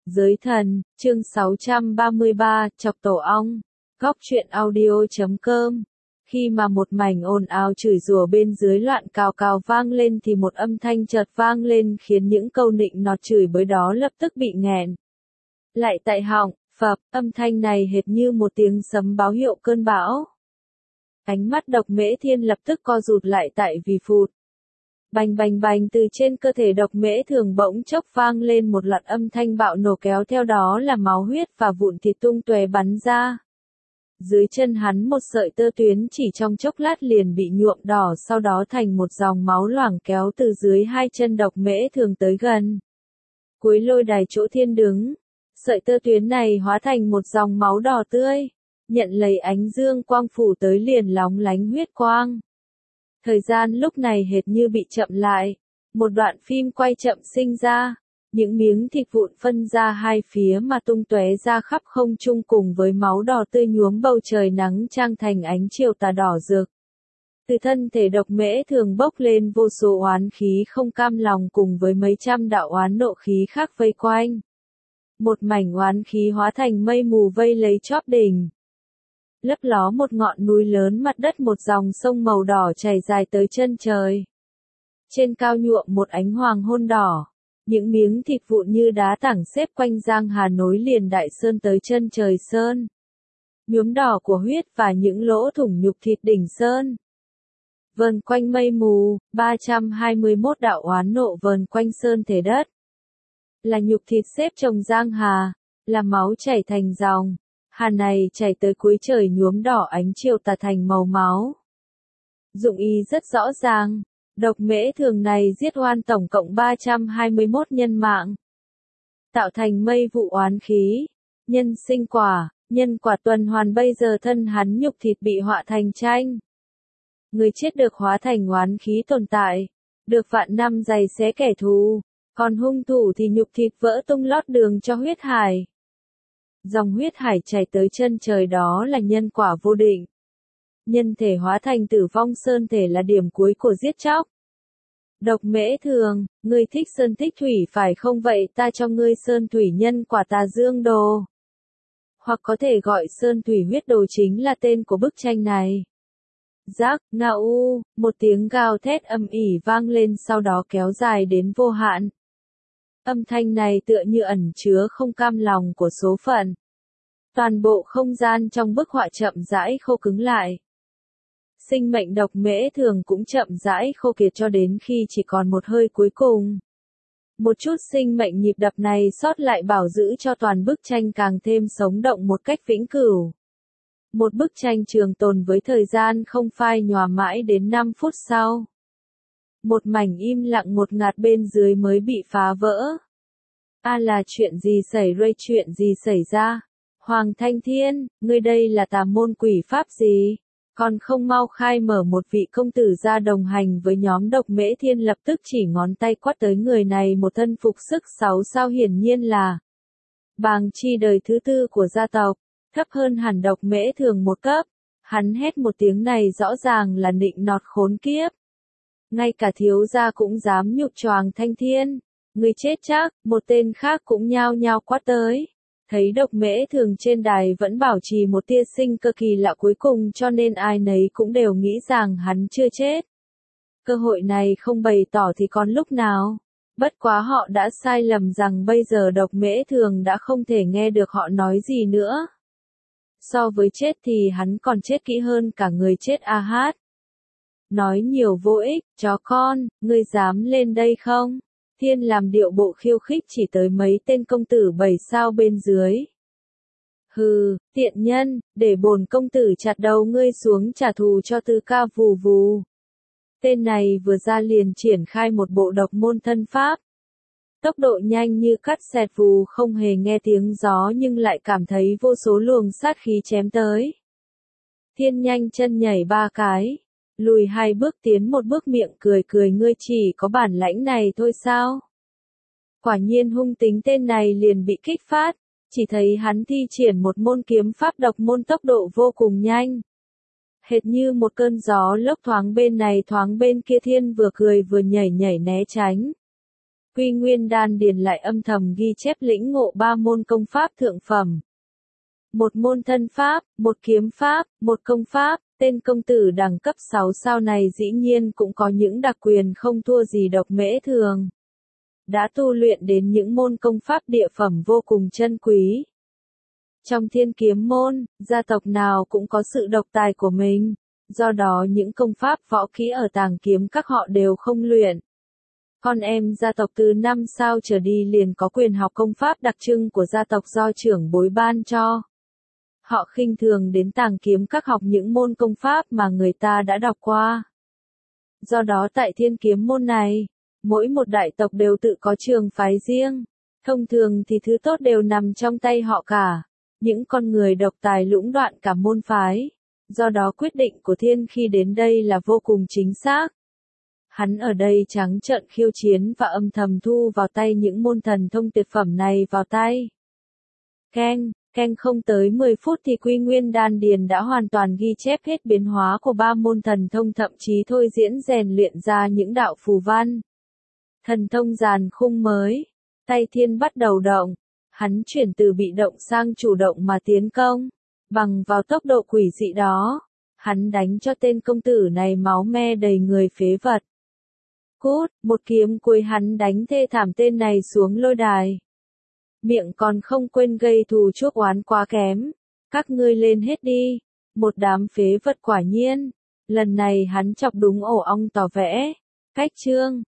Giới thần, chương 633, chọc tổ ong. Góc truyện audio.com. Khi mà một mảnh ồn ào chửi rủa bên dưới loạn cào cào vang lên thì một âm thanh chợt vang lên khiến những câu nịnh nọt chửi bới đó lập tức bị nghẹn lại tại họng. Phập, âm thanh này hệt như một tiếng sấm báo hiệu cơn bão. Ánh mắt Độc Mễ Thiên lập tức co rụt lại tại vì phụt. Bành bành bành, từ trên cơ thể Độc Mễ Thường bỗng chốc vang lên một loạt âm thanh bạo nổ, kéo theo đó là máu huyết và vụn thịt tung tóe bắn ra. Dưới chân hắn một sợi tơ tuyến chỉ trong chốc lát liền bị nhuộm đỏ, sau đó thành một dòng máu loảng kéo từ dưới hai chân Độc Mễ Thường tới gần cuối lôi đài chỗ thiên đứng. Sợi tơ tuyến này hóa thành một dòng máu đỏ tươi, nhận lấy ánh dương quang phủ tới liền lóng lánh huyết quang. Thời gian lúc này hệt như bị chậm lại, một đoạn phim quay chậm sinh ra, những miếng thịt vụn phân ra hai phía mà tung tóe ra khắp không trung cùng với máu đỏ tươi nhuốm bầu trời nắng trang thành ánh chiều tà đỏ rực. Từ thân thể Độc Mễ Thường bốc lên vô số oán khí không cam lòng cùng với mấy trăm đạo oán nộ khí khác vây quanh. Một mảnh oán khí hóa thành mây mù vây lấy chóp đỉnh. Lấp ló một ngọn núi lớn, mặt đất một dòng sông màu đỏ chảy dài tới chân trời. Trên cao nhuộm một ánh hoàng hôn đỏ, những miếng thịt vụn như đá tảng xếp quanh Giang Hà nối liền Đại Sơn tới chân trời Sơn. Nhuốm đỏ của huyết và những lỗ thủng nhục thịt đỉnh Sơn. Vờn quanh mây mù, 321 đạo oán nộ vờn quanh sơn thể đất. Là nhục thịt xếp chồng Giang Hà, là máu chảy thành dòng. Hà này chảy tới cuối trời nhuốm đỏ ánh chiều tà thành màu máu. Dụng ý rất rõ ràng, Độc Mễ Thường này giết oan tổng cộng 321 nhân mạng. Tạo thành mây vụ oán khí, nhân sinh quả, nhân quả tuần hoàn, bây giờ thân hắn nhục thịt bị họa thành tranh. Người chết được hóa thành oán khí tồn tại, được vạn năm giày xé kẻ thù, còn hung thủ thì nhục thịt vỡ tung lót đường cho huyết hải. Dòng huyết hải chảy tới chân trời đó là nhân quả vô định. Nhân thể hóa thành tử vong, sơn thể là điểm cuối của giết chóc. Độc Mễ Thường, ngươi thích sơn thích thủy phải không, vậy ta cho ngươi sơn thủy nhân quả tà dương đồ. Hoặc có thể gọi sơn thủy huyết đồ chính là tên của bức tranh này. Giác, ngao, một tiếng gào thét âm ỉ vang lên sau đó kéo dài đến vô hạn. Âm thanh này tựa như ẩn chứa không cam lòng của số phận. Toàn bộ không gian trong bức họa chậm rãi khô cứng lại. Sinh mệnh Độc Mễ Thường cũng chậm rãi khô kiệt cho đến khi chỉ còn một hơi cuối cùng. Một chút sinh mệnh nhịp đập này sót lại bảo giữ cho toàn bức tranh càng thêm sống động một cách vĩnh cửu. Một bức tranh trường tồn với thời gian không phai nhòa mãi đến 5 phút sau. Một mảnh im lặng ngột ngạt bên dưới mới bị phá vỡ. Là chuyện gì xảy ra, chuyện gì xảy ra? Hoàng Thanh Thiên, ngươi đây là tà môn quỷ pháp gì? Còn không mau khai mở, một vị công tử ra đồng hành với nhóm Độc Mễ Thiên lập tức chỉ ngón tay quát tới người này một thân phục sức 6 sao, hiển nhiên là bàng chi đời thứ tư của gia tộc, thấp hơn hẳn Độc Mễ Thường một cấp. Hắn hét một tiếng này rõ ràng là nịnh nọt khốn kiếp. Ngay cả thiếu gia cũng dám nhục choàng Thanh Thiên. Người chết chắc, một tên khác cũng nhao nhao quát tới. Thấy Độc Mễ Thường trên đài vẫn bảo trì một tia sinh cơ kỳ lạ cuối cùng, cho nên ai nấy cũng đều nghĩ rằng hắn chưa chết. Cơ hội này không bày tỏ thì còn lúc nào. Bất quá họ đã sai lầm rằng bây giờ Độc Mễ Thường đã không thể nghe được họ nói gì nữa. So với chết thì hắn còn chết kỹ hơn cả người chết a hát. Nói nhiều vô ích, chó con, ngươi dám lên đây không? Thiên làm điệu bộ khiêu khích chỉ tới mấy tên công tử 7 sao bên dưới. Hừ, tiện nhân, để bổn công tử chặt đầu ngươi xuống trả thù cho Tư Ca vù vù. Tên này vừa ra liền triển khai một bộ độc môn thân pháp. Tốc độ nhanh như cắt xẹt vù, không hề nghe tiếng gió nhưng lại cảm thấy vô số luồng sát khí chém tới. Thiên nhanh chân nhảy 3 cái. Lùi 2 bước tiến 1 bước, miệng cười cười, ngươi chỉ có bản lãnh này thôi sao? Quả nhiên hung tính tên này liền bị kích phát, chỉ thấy hắn thi triển một môn kiếm pháp độc môn tốc độ vô cùng nhanh. Hệt như một cơn gió lốc thoáng bên này thoáng bên kia, Thiên vừa cười vừa nhảy nhảy né tránh. Quy Nguyên Đan Điền lại âm thầm ghi chép lĩnh ngộ 3 môn công pháp thượng phẩm. Một môn thân pháp, một kiếm pháp, một công pháp, tên công tử đẳng cấp 6 sao này dĩ nhiên cũng có những đặc quyền không thua gì Độc Mễ Thường. Đã tu luyện đến những môn công pháp địa phẩm vô cùng chân quý. Trong Thiên Kiếm môn, gia tộc nào cũng có sự độc tài của mình, do đó những công pháp võ kỹ ở Tàng Kiếm Các họ đều không luyện. Con em gia tộc từ 5 sao trở đi liền có quyền học công pháp đặc trưng của gia tộc do trưởng bối ban cho. Họ khinh thường đến Tàng Kiếm Các học những môn công pháp mà người ta đã đọc qua. Do đó tại Thiên Kiếm môn này, mỗi một đại tộc đều tự có trường phái riêng. Thông thường thì thứ tốt đều nằm trong tay họ cả. Những con người độc tài lũng đoạn cả môn phái. Do đó quyết định của Thiên khi đến đây là vô cùng chính xác. Hắn ở đây trắng trợn khiêu chiến và âm thầm thu vào tay những môn thần thông tuyệt phẩm này vào tay. Keng không tới 10 phút thì Quy Nguyên Đan Điền đã hoàn toàn ghi chép hết biến hóa của 3 môn thần thông, thậm chí thôi diễn rèn luyện ra những đạo phù văn. Thần thông giàn khung mới. Tay Thiên bắt đầu động. Hắn chuyển từ bị động sang chủ động mà tiến công. Bằng vào tốc độ quỷ dị đó, hắn đánh cho tên công tử này máu me đầy người phế vật. Cút, một kiếm cuối hắn đánh thê thảm tên này xuống lôi đài. Miệng còn không quên gây thù chuốc oán quá kém. Các ngươi lên hết đi. Một đám phế vật quả nhiên. Lần này hắn chọc đúng ổ ong tỏ vẽ. Cách chương